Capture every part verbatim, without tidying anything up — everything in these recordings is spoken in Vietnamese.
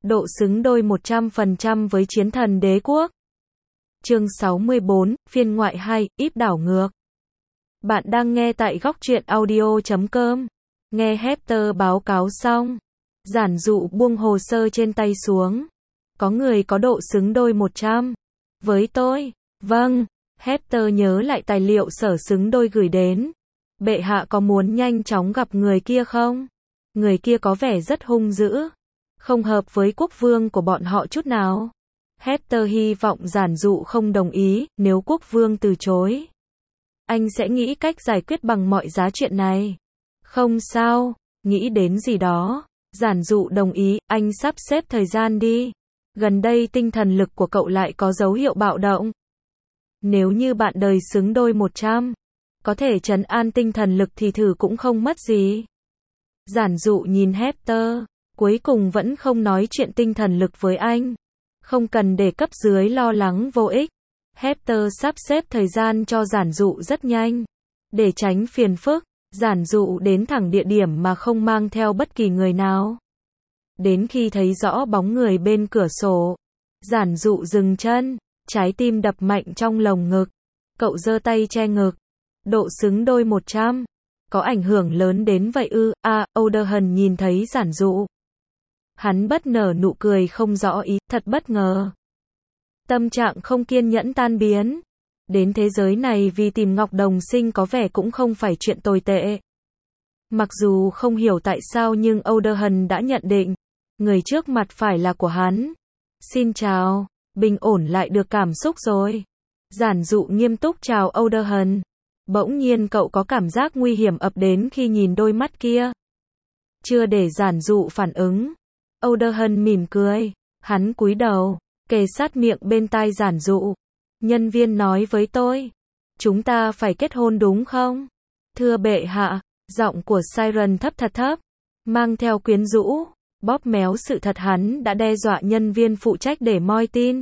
độ xứng đôi một trăm phần trăm với chiến thần đế quốc. Chương sáu mươi bốn, phiên ngoại hai, íp đảo ngược. Bạn đang nghe tại góc truyện audio chấm com. Nghe Hector báo cáo xong, giản dụ buông hồ sơ trên tay xuống. Có người có độ xứng đôi một trăm. Với tôi. Vâng. Hector nhớ lại tài liệu sở xứng đôi gửi đến. Bệ hạ có muốn nhanh chóng gặp người kia không? Người kia có vẻ rất hung dữ. Không hợp với quốc vương của bọn họ chút nào. Hector hy vọng giản dụ không đồng ý, nếu quốc vương từ chối. Anh sẽ nghĩ cách giải quyết bằng mọi giá chuyện này. Không sao, nghĩ đến gì đó. Giản dụ đồng ý, anh sắp xếp thời gian đi. Gần đây tinh thần lực của cậu lại có dấu hiệu bạo động. Nếu như bạn đời xứng đôi một trăm, có thể trấn an tinh thần lực thì thử cũng không mất gì. Giản dụ nhìn Hector, cuối cùng vẫn không nói chuyện tinh thần lực với anh. Không cần để cấp dưới lo lắng vô ích. Hector sắp xếp thời gian cho giản dụ rất nhanh. Để tránh phiền phức, giản dụ đến thẳng địa điểm mà không mang theo bất kỳ người nào. Đến khi thấy rõ bóng người bên cửa sổ, giản dụ dừng chân, trái tim đập mạnh trong lồng ngực. Cậu giơ tay che ngực. Độ xứng đôi một trăm. Có ảnh hưởng lớn đến vậy ư? À, Oderhon nhìn thấy giản dụ. Hắn bất ngờ nụ cười không rõ ý, thật bất ngờ. Tâm trạng không kiên nhẫn tan biến. Đến thế giới này vì tìm Ngọc Đồng Sinh có vẻ cũng không phải chuyện tồi tệ. Mặc dù không hiểu tại sao nhưng Oderhon đã nhận định, người trước mặt phải là của hắn. Xin chào, bình ổn lại được cảm xúc rồi. Giản dụ nghiêm túc chào Oderhon. Bỗng nhiên cậu có cảm giác nguy hiểm ập đến khi nhìn đôi mắt kia. Chưa để giản dụ phản ứng, Oderhon mỉm cười. Hắn cúi đầu, kề sát miệng bên tai giản dụ. Nhân viên nói với tôi, chúng ta phải kết hôn đúng không? Thưa bệ hạ, giọng của Siren thấp thật thấp, mang theo quyến rũ, bóp méo sự thật hắn đã đe dọa nhân viên phụ trách để moi tin.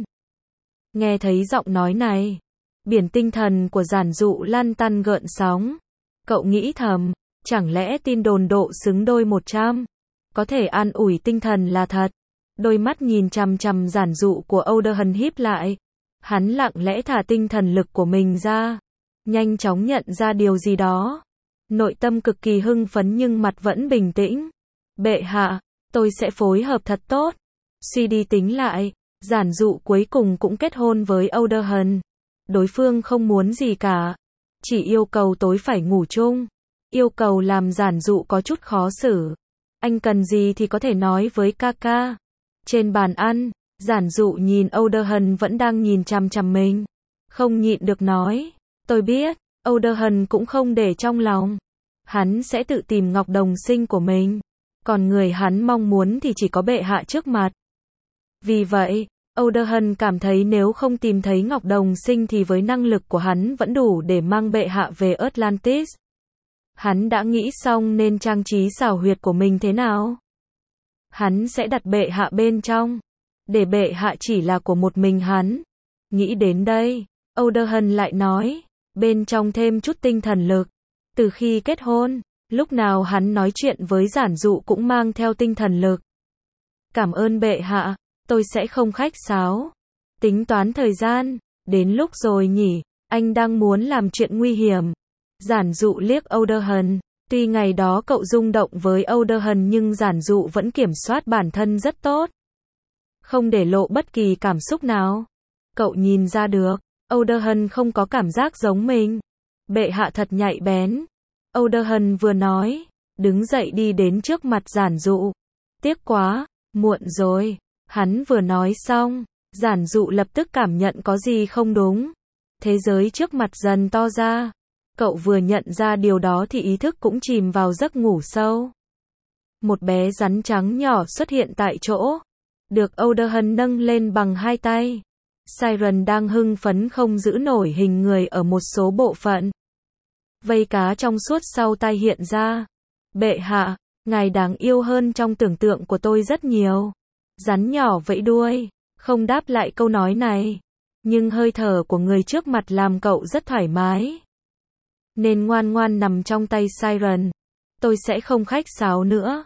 Nghe thấy giọng nói này, biển tinh thần của giản dụ lăn tăn gợn sóng. Cậu nghĩ thầm, chẳng lẽ tin đồn độ xứng đôi một trăm, có thể an ủi tinh thần là thật? Đôi mắt nhìn chằm chằm giản dụ của Oderhon híp lại. Hắn lặng lẽ thả tinh thần lực của mình ra, nhanh chóng nhận ra điều gì đó. Nội tâm cực kỳ hưng phấn nhưng mặt vẫn bình tĩnh. Bệ hạ, tôi sẽ phối hợp thật tốt. Suy đi tính lại, giản dụ cuối cùng cũng kết hôn với Oderhon. Đối phương không muốn gì cả, chỉ yêu cầu tối phải ngủ chung. Yêu cầu làm giản dụ có chút khó xử. Anh cần gì thì có thể nói với ca ca. Trên bàn ăn, giản dụ nhìn Oderhon vẫn đang nhìn chằm chằm mình. Không nhịn được nói, tôi biết. Oderhon cũng không để trong lòng. Hắn sẽ tự tìm Ngọc Đồng Sinh của mình. Còn người hắn mong muốn thì chỉ có bệ hạ trước mặt. Vì vậy, Oderhon cảm thấy nếu không tìm thấy Ngọc Đồng Sinh thì với năng lực của hắn vẫn đủ để mang bệ hạ về Atlantis. Hắn đã nghĩ xong nên trang trí xảo huyệt của mình thế nào. Hắn sẽ đặt bệ hạ bên trong, để bệ hạ chỉ là của một mình hắn. Nghĩ đến đây, Oderhon lại nói, bên trong thêm chút tinh thần lực. Từ khi kết hôn, lúc nào hắn nói chuyện với giản dụ cũng mang theo tinh thần lực. Cảm ơn bệ hạ, tôi sẽ không khách sáo. Tính toán thời gian, đến lúc rồi nhỉ, anh đang muốn làm chuyện nguy hiểm. Giản dụ liếc Oderhon. Tuy ngày đó cậu rung động với Oderhon nhưng giản dụ vẫn kiểm soát bản thân rất tốt. Không để lộ bất kỳ cảm xúc nào. Cậu nhìn ra được, Oderhon không có cảm giác giống mình. Bệ hạ thật nhạy bén. Oderhon vừa nói, đứng dậy đi đến trước mặt giản dụ. Tiếc quá, muộn rồi. Hắn vừa nói xong, giản dụ lập tức cảm nhận có gì không đúng. Thế giới trước mặt dần to ra. Cậu vừa nhận ra điều đó thì ý thức cũng chìm vào giấc ngủ sâu. Một bé rắn trắng nhỏ xuất hiện tại chỗ. Được Oderhon nâng lên bằng hai tay. Siren đang hưng phấn không giữ nổi hình người ở một số bộ phận. Vây cá trong suốt sau tai hiện ra. Bệ hạ, ngài đáng yêu hơn trong tưởng tượng của tôi rất nhiều. Rắn nhỏ vẫy đuôi, không đáp lại câu nói này. Nhưng hơi thở của người trước mặt làm cậu rất thoải mái. Nên ngoan ngoan nằm trong tay Siren. Tôi sẽ không khách sáo nữa.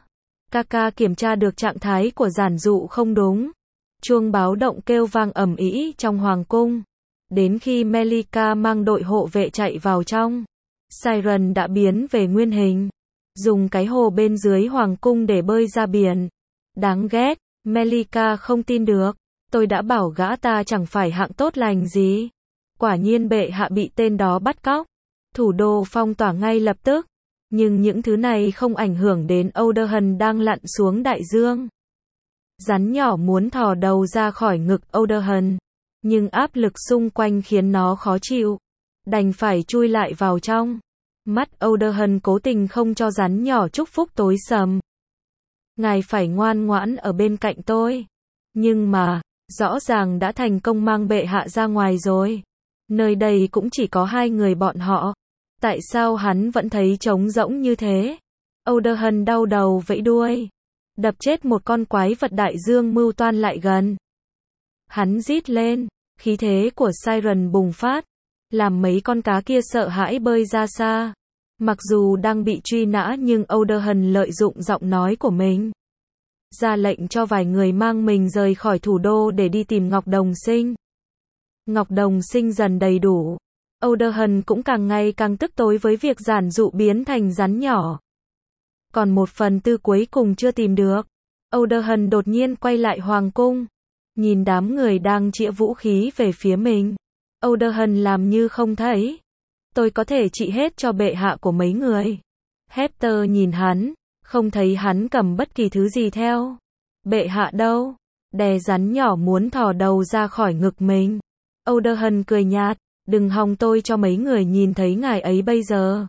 Kaka kiểm tra được trạng thái của giản dụ không đúng. Chuông báo động kêu vang ầm ĩ trong hoàng cung. Đến khi Melika mang đội hộ vệ chạy vào trong, Siren đã biến về nguyên hình, dùng cái hồ bên dưới hoàng cung để bơi ra biển. Đáng ghét, Melika không tin được. Tôi đã bảo gã ta chẳng phải hạng tốt lành gì. Quả nhiên bệ hạ bị tên đó bắt cóc. Thủ đô phong tỏa ngay lập tức. Nhưng những thứ này không ảnh hưởng đến Oderhan đang lặn xuống đại dương. Rắn nhỏ muốn thò đầu ra khỏi ngực Oderhan, nhưng áp lực xung quanh khiến nó khó chịu, đành phải chui lại vào trong. Mắt Oderhan cố tình không cho rắn nhỏ chúc phúc tối sầm. Ngài phải ngoan ngoãn ở bên cạnh tôi. Nhưng mà, rõ ràng đã thành công mang bệ hạ ra ngoài rồi. Nơi đây cũng chỉ có hai người bọn họ. Tại sao hắn vẫn thấy trống rỗng như thế? Oderhan đau đầu vẫy đuôi. Đập chết một con quái vật đại dương mưu toan lại gần. Hắn rít lên, khí thế của Siren bùng phát, làm mấy con cá kia sợ hãi bơi ra xa. Mặc dù đang bị truy nã nhưng Oderhan lợi dụng giọng nói của mình, ra lệnh cho vài người mang mình rời khỏi thủ đô để đi tìm Ngọc Đồng Sinh. Ngọc Đồng Sinh dần đầy đủ. Oderhan cũng càng ngày càng tức tối với việc giản dụ biến thành rắn nhỏ. Còn một phần tư cuối cùng chưa tìm được. Oderhan đột nhiên quay lại hoàng cung, nhìn đám người đang chĩa vũ khí về phía mình. Oderhan làm như không thấy. Tôi có thể trị hết cho bệ hạ của mấy người. Hector nhìn hắn, không thấy hắn cầm bất kỳ thứ gì theo. Bệ hạ đâu? Đè rắn nhỏ muốn thò đầu ra khỏi ngực mình. Oderhan cười nhạt, đừng hòng tôi cho mấy người nhìn thấy ngài ấy bây giờ.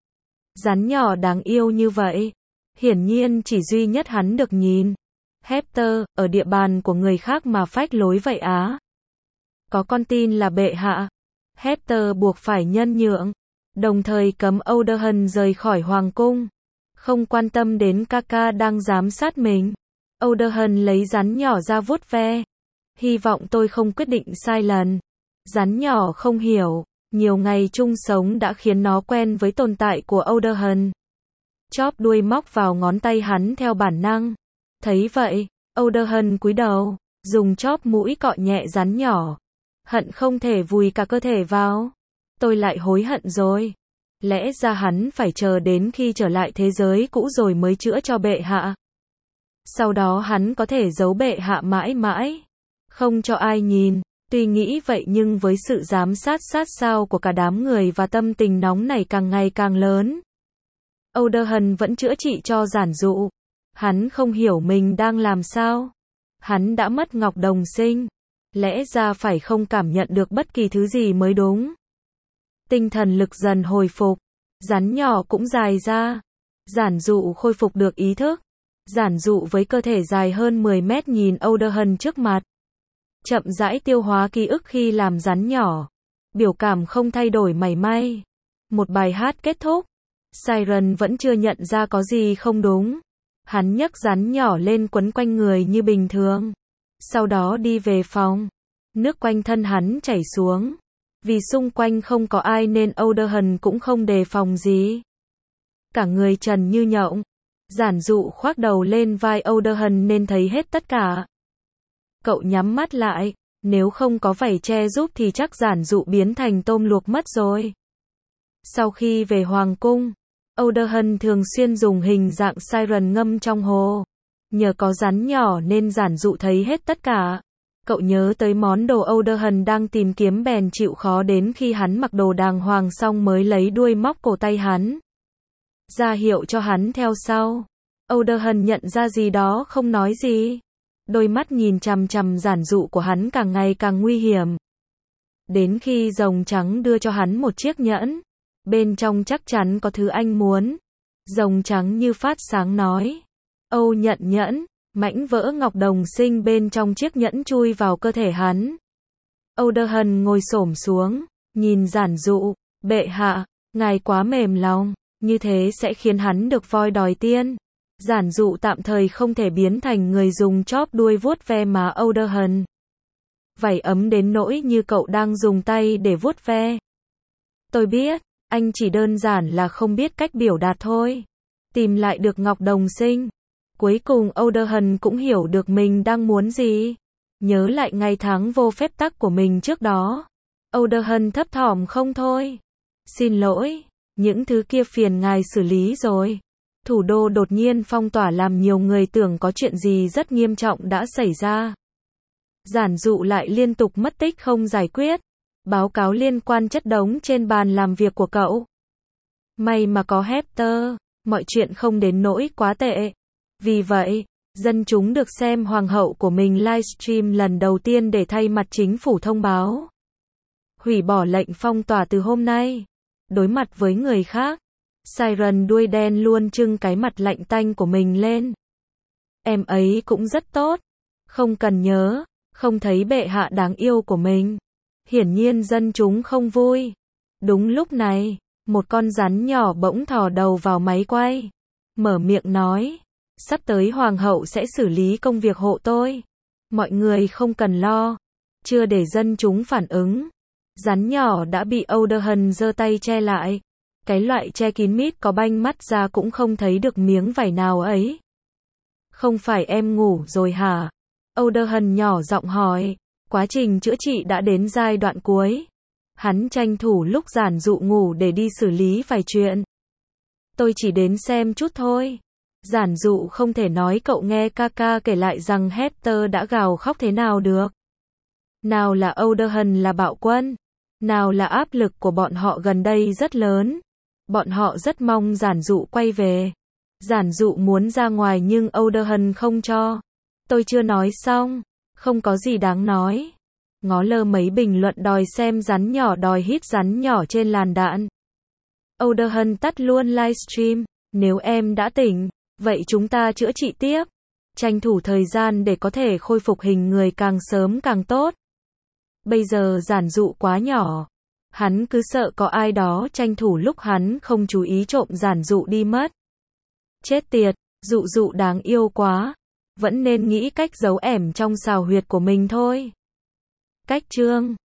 Rắn nhỏ đáng yêu như vậy, hiển nhiên chỉ duy nhất hắn được nhìn. Hector, ở địa bàn của người khác mà phách lối vậy á? Có con tin là bệ hạ. Hector buộc phải nhân nhượng, đồng thời cấm Oderhan rời khỏi hoàng cung, không quan tâm đến Kaka đang giám sát mình. Oderhan lấy rắn nhỏ ra vuốt ve. Hy vọng tôi không quyết định sai lần. Rắn nhỏ không hiểu, nhiều ngày chung sống đã khiến nó quen với tồn tại của Oderhan. Chóp đuôi móc vào ngón tay hắn theo bản năng. Thấy vậy, Oderhan cúi đầu, dùng chóp mũi cọ nhẹ rắn nhỏ. Hận không thể vùi cả cơ thể vào. Tôi lại hối hận rồi. Lẽ ra hắn phải chờ đến khi trở lại thế giới cũ rồi mới chữa cho bệ hạ. Sau đó hắn có thể giấu bệ hạ mãi mãi, không cho ai nhìn. Tuy nghĩ vậy nhưng với sự giám sát sát sao của cả đám người và tâm tình nóng này càng ngày càng lớn, Oderhan vẫn chữa trị cho giản dụ. Hắn không hiểu mình đang làm sao. Hắn đã mất Ngọc Đồng Sinh. Lẽ ra phải không cảm nhận được bất kỳ thứ gì mới đúng. Tinh thần lực dần hồi phục. Rắn nhỏ cũng dài ra. Giản dụ khôi phục được ý thức. Giản dụ với cơ thể dài hơn mười mét nhìn Oderhan trước mặt. Chậm rãi tiêu hóa ký ức khi làm rắn nhỏ. Biểu cảm không thay đổi mảy may. Một bài hát kết thúc. Siren vẫn chưa nhận ra có gì không đúng. Hắn nhấc rắn nhỏ lên quấn quanh người như bình thường. Sau đó đi về phòng. Nước quanh thân hắn chảy xuống. Vì xung quanh không có ai nên Oderhan cũng không đề phòng gì. Cả người trần như nhộng. Giản dụ khoác đầu lên vai Oderhan nên thấy hết tất cả. Cậu nhắm mắt lại. Nếu không có vảy che giúp thì chắc giản dụ biến thành tôm luộc mất rồi. Sau khi về hoàng cung, Oderhan thường xuyên dùng hình dạng Siren ngâm trong hồ. Nhờ có rắn nhỏ nên giản dụ thấy hết tất cả. Cậu nhớ tới món đồ Oderhan đang tìm kiếm bèn chịu khó đến khi hắn mặc đồ đàng hoàng xong mới lấy đuôi móc cổ tay hắn, ra hiệu cho hắn theo sau. Oderhan nhận ra gì đó không nói gì. Đôi mắt nhìn chằm chằm giản dụ của hắn càng ngày càng nguy hiểm. Đến khi rồng trắng đưa cho hắn một chiếc nhẫn. Bên trong chắc chắn có thứ anh muốn. Rồng trắng như phát sáng nói. Âu nhận nhẫn. Mảnh vỡ Ngọc Đồng Sinh bên trong chiếc nhẫn chui vào cơ thể hắn. Oderhan ngồi xổm xuống, nhìn giản dụ. Bệ hạ, ngài quá mềm lòng. Như thế sẽ khiến hắn được voi đòi tiên. Giản dụ tạm thời không thể biến thành người dùng chóp đuôi vuốt ve má Oderhan. Vảy ấm đến nỗi như cậu đang dùng tay để vuốt ve. Tôi biết, anh chỉ đơn giản là không biết cách biểu đạt thôi. Tìm lại được Ngọc Đồng Sinh. Cuối cùng Oderhan cũng hiểu được mình đang muốn gì. Nhớ lại ngày tháng vô phép tắc của mình trước đó. Oderhan thấp thỏm không thôi. Xin lỗi, những thứ kia phiền ngài xử lý rồi. Thủ đô đột nhiên phong tỏa làm nhiều người tưởng có chuyện gì rất nghiêm trọng đã xảy ra. Giản dụ lại liên tục mất tích không giải quyết. Báo cáo liên quan chất đống trên bàn làm việc của cậu. May mà có Hector, mọi chuyện không đến nỗi quá tệ. Vì vậy, dân chúng được xem hoàng hậu của mình livestream lần đầu tiên để thay mặt chính phủ thông báo. Hủy bỏ lệnh phong tỏa từ hôm nay. Đối mặt với người khác, Siren đuôi đen luôn trưng cái mặt lạnh tanh của mình lên. Em ấy cũng rất tốt. Không cần nhớ, không thấy bệ hạ đáng yêu của mình. Hiển nhiên dân chúng không vui. Đúng lúc này, một con rắn nhỏ bỗng thò đầu vào máy quay. Mở miệng nói, sắp tới hoàng hậu sẽ xử lý công việc hộ tôi. Mọi người không cần lo. Chưa để dân chúng phản ứng. Rắn nhỏ đã bị Oderhan giơ tay che lại. Cái loại che kín mít có banh mắt ra cũng không thấy được miếng vải nào ấy. Không phải em ngủ rồi hả? Oderhan nhỏ giọng hỏi. Quá trình chữa trị đã đến giai đoạn cuối. Hắn tranh thủ lúc giản dụ ngủ để đi xử lý vài chuyện. Tôi chỉ đến xem chút thôi. Giản dụ không thể nói cậu nghe Kaka kể lại rằng Hector đã gào khóc thế nào được. Nào là Oderhan là bạo quân. Nào là áp lực của bọn họ gần đây rất lớn. Bọn họ rất mong giản dụ quay về. Giản dụ muốn ra ngoài nhưng Oderhan không cho. Tôi chưa nói xong. Không có gì đáng nói. Ngó lơ mấy bình luận đòi xem rắn nhỏ đòi hít rắn nhỏ trên làn đạn. Oderhan tắt luôn livestream. Nếu em đã tỉnh, vậy chúng ta chữa trị tiếp. Tranh thủ thời gian để có thể khôi phục hình người càng sớm càng tốt. Bây giờ giản dụ quá nhỏ. Hắn cứ sợ có ai đó tranh thủ lúc hắn không chú ý trộm giản dụ đi mất. Chết tiệt, dụ dụ đáng yêu quá. Vẫn nên nghĩ cách giấu ẻm trong xào huyệt của mình thôi. Cách chương